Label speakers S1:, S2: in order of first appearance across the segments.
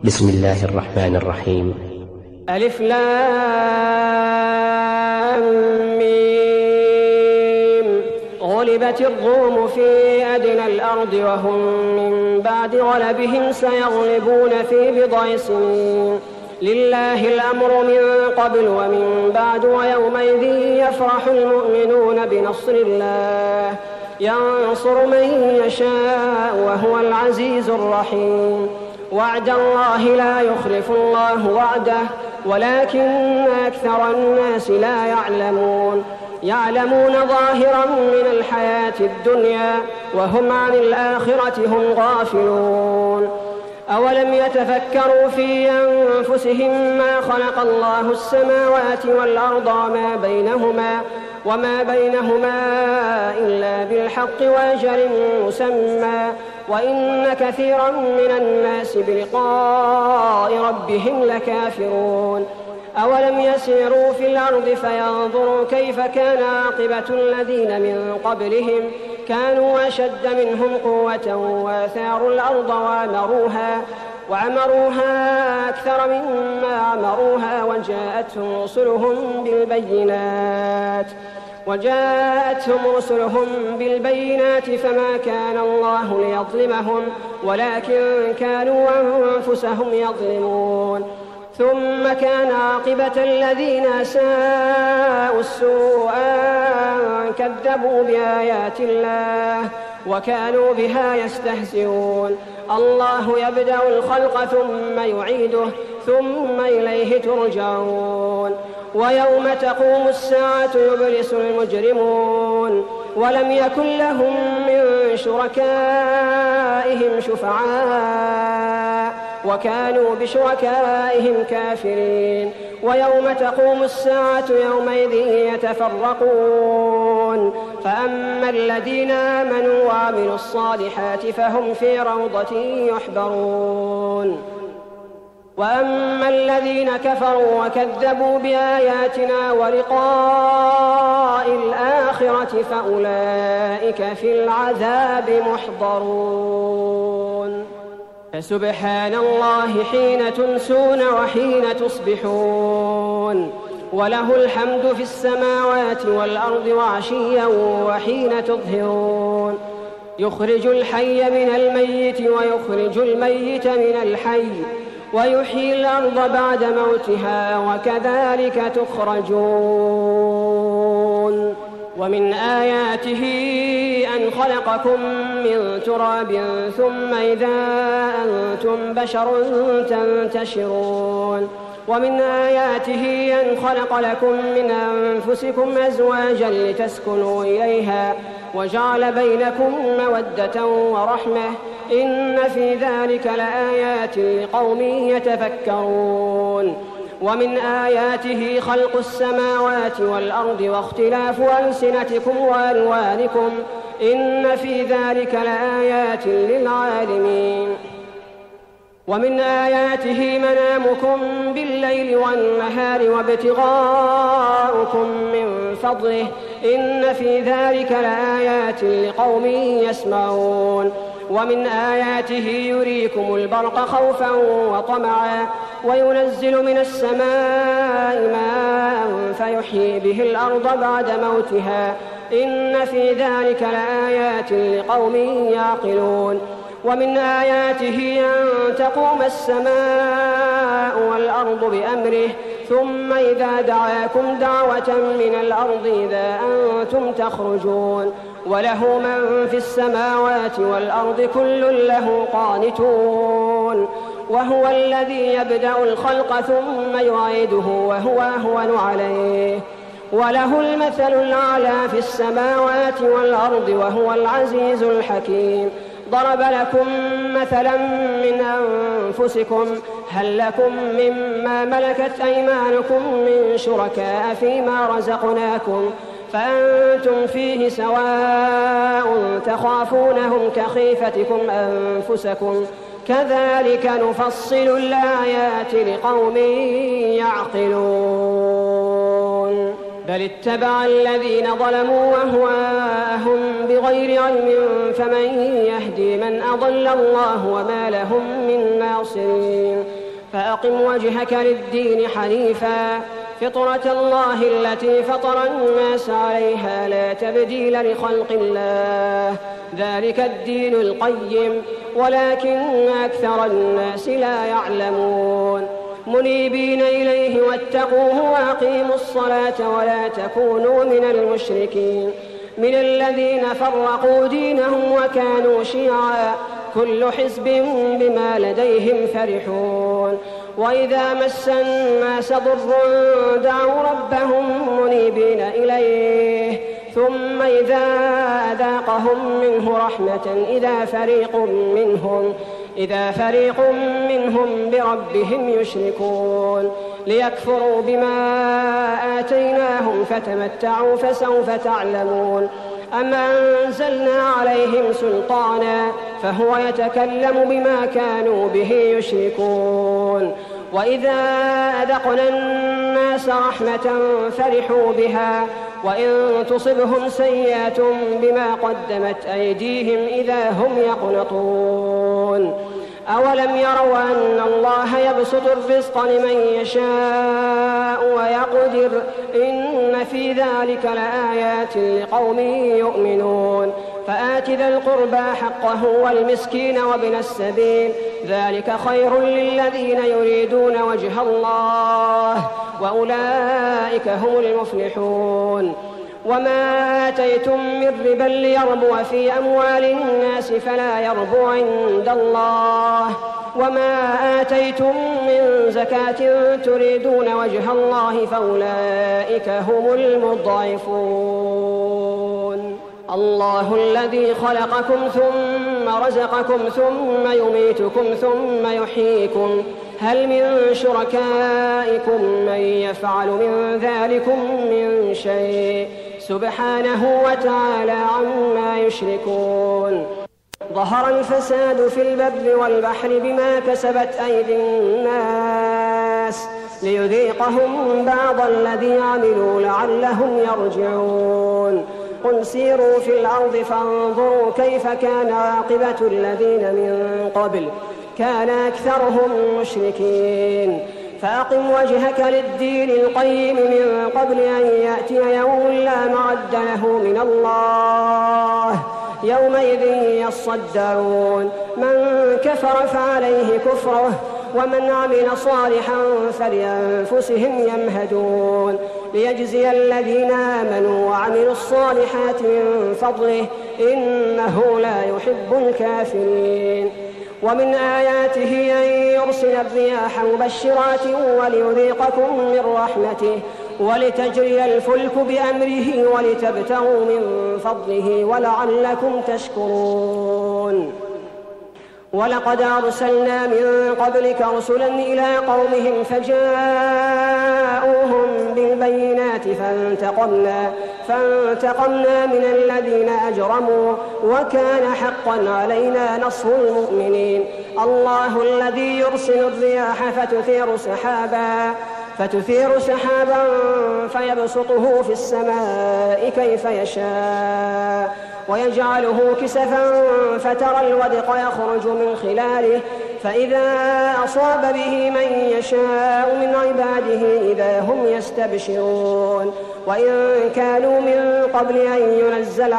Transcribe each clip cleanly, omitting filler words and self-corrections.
S1: بسم الله الرحمن الرحيم.
S2: ألف لام ميم. غلبت الروم في أدنى الأرض وهم من بعد غلبهم سيغلبون في بضع سنين. لله الأمر من قبل ومن بعد ويومئذ يفرح المؤمنون بنصر الله ينصر من يشاء وهو العزيز الرحيم. وعد الله لا يخلف الله وعده ولكن أكثر الناس لا يعلمون ظاهرا من الحياة الدنيا وهم عن الآخرة هم غافلون. أولم يتفكروا في أنفسهم ما خلق الله السماوات والأرض وما بينهما إلا بالحق وأجل مسمى وإن كثيرا من الناس بلقاء ربهم لكافرون. أولم يسيروا في الأرض فينظروا كيف كان عاقبة الذين من قبلهم كانوا أشد منهم قوة وآثاروا الأرض وعمروها أكثر مما عمروها وجاءتهم رسلهم بالبينات فما كان الله ليظلمهم ولكن كانوا أنفسهم يظلمون. ثم كان عاقبة الذين أساءوا السوء كذبوا بآيات الله وكانوا بها يستهزئون. الله يبدأ الخلق ثم يعيده ثم إليه ترجعون. ويوم تقوم الساعة يبلس المجرمون ولم يكن لهم من شركائهم شفعاء وكانوا بشركائهم كافرين. ويوم تقوم الساعة يومئذ يتفرقون فأما الذين آمنوا وعملوا الصالحات فهم في روضة يحبرون وأما الذين كفروا وكذبوا بآياتنا ولقاء الآخرة فأولئك في العذاب محضرون. فسبحان الله حين تمسون وحين تصبحون وله الحمد في السماوات والأرض وعشيا وحين تظهرون. يخرج الحي من الميت ويخرج الميت من الحي ويحيي الأرض بعد موتها وكذلك تخرجون. ومن آياته أن خلقكم من تراب ثم إذا أنتم بشر تنتشرون. ومن آياته أن خلق لكم من أنفسكم أزواجا لتسكنوا إليها وجعل بينكم مودة ورحمة إن في ذلك لآيات لقوم يتفكرون. ومن آياته خلق السماوات والأرض واختلاف ألسنتكم وألوانكم إن في ذلك لآيات للعالمين. ومن آياته منامكم بالليل والنهار وابتغاؤكم من فضله إن في ذلك لآيات لقوم يسمعون. ومن آياته يريكم البرق خوفا وطمعا وينزل من السماء ماء فيحيي به الأرض بعد موتها إن في ذلك لآيات لقوم يعقلون. ومن آياته أن تقوم السماء والأرض بأمره ثم إذا دعاكم دعوة من الأرض إذا أنتم تخرجون. وله من في السماوات والأرض كل له قانتون. وهو الذي يبدأ الخلق ثم يعيده وهو أهون عليه وله المثل الأعلى في السماوات والأرض وهو العزيز الحكيم. ضرب لكم مثلا من أنفسكم هل لكم مما ملكت أيمانكم من شركاء فيما رزقناكم فأنتم فيه سواء تخافونهم كخيفتكم أنفسكم كذلك نفصل الآيات لقوم يعقلون. بل اتبع الذين ظلموا أهواءهم بغير علم فمن يهدي من أضل الله وما لهم من ناصرين فأقم وجهك للدين حنيفا فطرة الله التي فطر الناس عليها لا تبديل لخلق الله ذلك الدين القيم ولكن أكثر الناس لا يعلمون منيبين إليه واتقوه وأقيموا الصلاة ولا تكونوا من المشركين من الذين فرقوا دينهم وكانوا شيعا كل حزب بما لديهم فرحون وإذا مس الناس ضر دعوا ربهم منيبين إليه ثم إذا أذاقهم منه رحمة إذا فريق منهم بربهم يشركون ليكفروا بما آتيناهم فتمتعوا فسوف تعلمون أم أنزلنا عليهم سلطانا فهو يتكلم بما كانوا به يشركون وإذا أذقنا الناس رحمة فرحوا بها وإن تصبهم سيئة بما قدمت أيديهم إذا هم يقنطون أولم يروا أن الله يبسط الرزق لمن يشاء ويقدر إن في ذلك لآيات لقوم يؤمنون فآت ذا القربى حقه والمسكين وابن السبيل ذلك خير للذين يريدون وجه الله وأولئك هم المفلحون وما آتيتم من ربا ليربو في أموال الناس فلا يربو عند الله وما آتيتم من زكاة تريدون وجه الله فأولئك هم المضعفون الله الذي خلقكم ثم رزقكم ثم يميتكم ثم يحييكم هل من شركائكم من يفعل من ذلكم من شيء سبحانه وتعالى عما يشركون ظهر الفساد في البر والبحر بما كسبت أيدي الناس ليذيقهم بعض الذي عملوا لعلهم يرجعون قل سيروا في الأرض فانظروا كيف كان عاقبة الذين من قبل كان أكثرهم مشركين فأقم وجهك للدين القيم من قبل أن يأتي يوم لا مرد له من الله يومئذ يصدعون من كفر فعليه كفره ومن عمل صالحا فلأنفسهم يمهدون ليجزي الذين آمنوا وعملوا الصالحات من فضله إنه لا يحب الكافرين ومن آياته أن يرسل الرياح مبشرات وليذيقكم من رحمته ولتجري الفلك بأمره ولتبتغوا من فضله ولعلكم تشكرون ولقد أرسلنا من قبلك رسلا إلى قومهم فجاءوهم بالبينات فانتقمنا من الذين أجرموا وكان حقا علينا نصر المؤمنين الله الذي يرسل الرياح فتثير سحابا فيبسطه في السماء كيف يشاء ويجعله كسفا فترى الودق يخرج من خلاله فإذا أصاب به من يشاء من عباده إذا هم يستبشرون وإن كانوا من قبل أن ينزل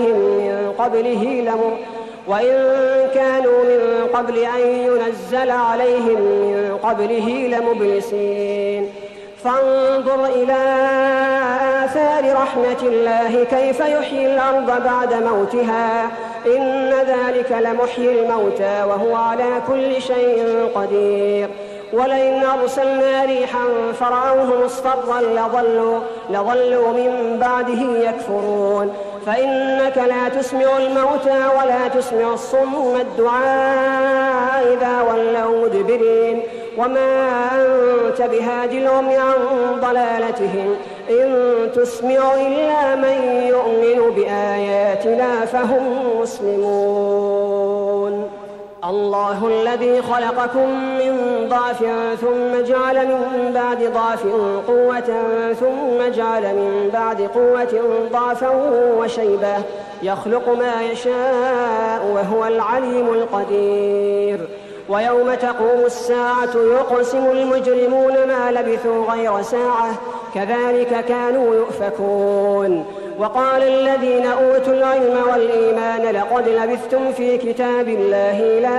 S2: عليهم من قبله لمبلسين فانظر إلى آثار رحمة الله كيف يحيي الأرض بعد موتها إن ذلك لمحيي الموتى وهو على كل شيء قدير ولئن أرسلنا ريحا فرأوه مصفرا لظلوا من بعده يكفرون فإنك لا تسمع الموتى ولا تسمع الصم الدعاء إذا ولوا مدبرين وما أنت بهاد العمي عن ضلالتهم إن تسمع إلا من يؤمن بآياتنا فهم مسلمون الله الذي خلقكم من ضعف ثم جعل من بعد ضعف قوة ثم جعل من بعد قوة ضعفا وشيبة يخلق ما يشاء وهو العليم القدير ويوم تقوم الساعة يقسم المجرمون ما لبثوا غير ساعة كذلك كانوا يؤفكون وقال الذين أوتوا العلم والإيمان لقد لبثتم في كتاب الله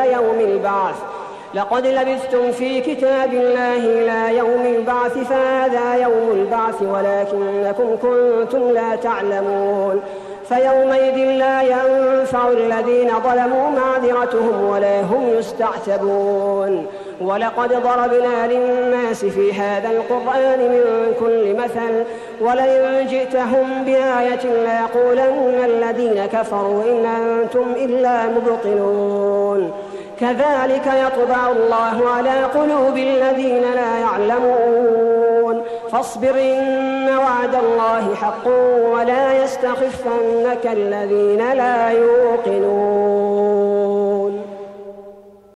S2: إلى يوم البعث فهذا يوم البعث ولكنكم كنتم لا تعلمون فيومئذ لا ينفع الذين ظلموا معذرتهم ولا هم يستعتبون ولقد ضربنا للناس في هذا القرآن من كل مثل ولئن جئتهم بآية ليقولن الذين كفروا إن أنتم إلا مبطلون كذلك يطبع الله على قلوب الذين لا يعلمون فاصبر إن وعد الله حق ولا يستخفنك الذين لا يوقنون